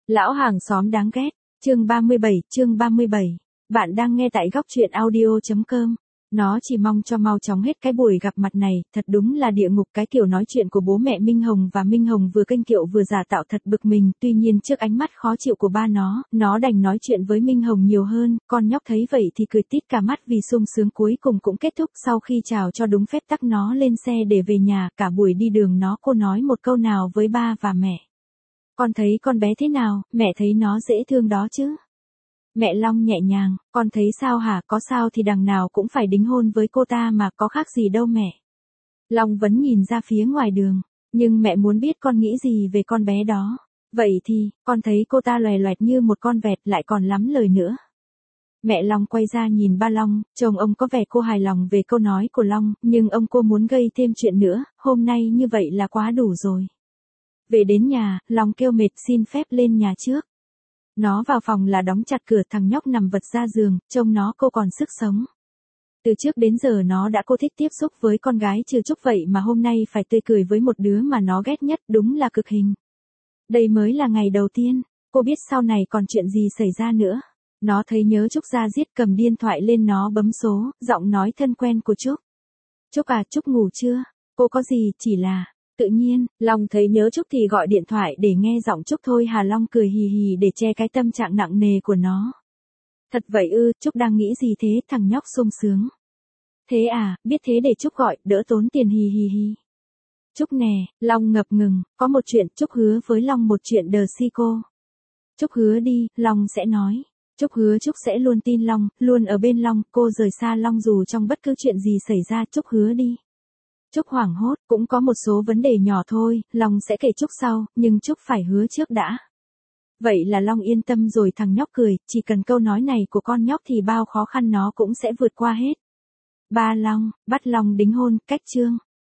Lão hàng xóm đáng ghét, chương 37. Bạn đang nghe tại góc truyện audio.com. Nó chỉ mong cho mau chóng hết cái buổi gặp mặt này, thật đúng là địa ngục. Cái kiểu nói chuyện của bố mẹ Minh Hồng và Minh Hồng vừa kênh kiệu vừa giả tạo thật bực mình. Tuy nhiên trước ánh mắt khó chịu của ba nó đành nói chuyện với Minh Hồng nhiều hơn. Con nhóc thấy vậy thì cười tít cả mắt vì sung sướng cuối cùng cũng kết thúc. Sau khi chào cho đúng phép tắc nó lên xe để về nhà. Cả buổi đi đường nó cô nói một câu nào với ba và mẹ. Con thấy con bé thế nào, mẹ thấy nó dễ thương đó chứ. Mẹ Long nhẹ nhàng, con thấy sao hả, có sao thì đằng nào cũng phải đính hôn với cô ta mà, có khác gì đâu mẹ. Long vẫn nhìn ra phía ngoài đường, nhưng mẹ muốn biết con nghĩ gì về con bé đó. Vậy thì, con thấy cô ta loè loẹt như một con vẹt, lại còn lắm lời nữa. Mẹ Long quay ra nhìn ba Long, chồng ông có vẻ cô hài lòng về câu nói của Long, nhưng ông cô muốn gây thêm chuyện nữa, hôm nay như vậy là quá đủ rồi. Về đến nhà, Long kêu mệt xin phép lên nhà trước. Nó vào phòng là đóng chặt cửa, thằng nhóc nằm vật ra giường, trông nó cô còn sức sống. Từ trước đến giờ nó đã cô thích tiếp xúc với con gái trừ Trúc, vậy mà hôm nay phải tươi cười với một đứa mà nó ghét nhất, đúng là cực hình. Đây mới là ngày đầu tiên, cô biết sau này còn chuyện gì xảy ra nữa. Nó thấy nhớ Trúc ra giết, cầm điện thoại lên nó bấm số, giọng nói thân quen của Trúc. Trúc à, Trúc ngủ chưa? Cô có gì, chỉ là... Tự nhiên, Long thấy nhớ Trúc thì gọi điện thoại để nghe giọng Trúc thôi hà. Long cười hì hì để che cái tâm trạng nặng nề của nó. Thật vậy ư, Trúc đang nghĩ gì thế, thằng nhóc sung sướng. Thế à, biết thế để Trúc gọi, đỡ tốn tiền hì hì hì. Trúc nè, Long ngập ngừng, có một chuyện, Trúc hứa với Long một chuyện đờ si cô. Trúc hứa đi, Long sẽ nói. Trúc hứa Trúc sẽ luôn tin Long, luôn ở bên Long, cô rời xa Long dù trong bất cứ chuyện gì xảy ra. Trúc hứa đi. Trúc hoảng hốt, cũng có một số vấn đề nhỏ thôi, Long sẽ kể Trúc sau, nhưng Trúc phải hứa trước đã. Vậy là Long yên tâm rồi. Thằng nhóc cười, chỉ cần câu nói này của con nhóc thì bao khó khăn nó cũng sẽ vượt qua hết. Ba Long, bắt Long đính hôn, cách chương.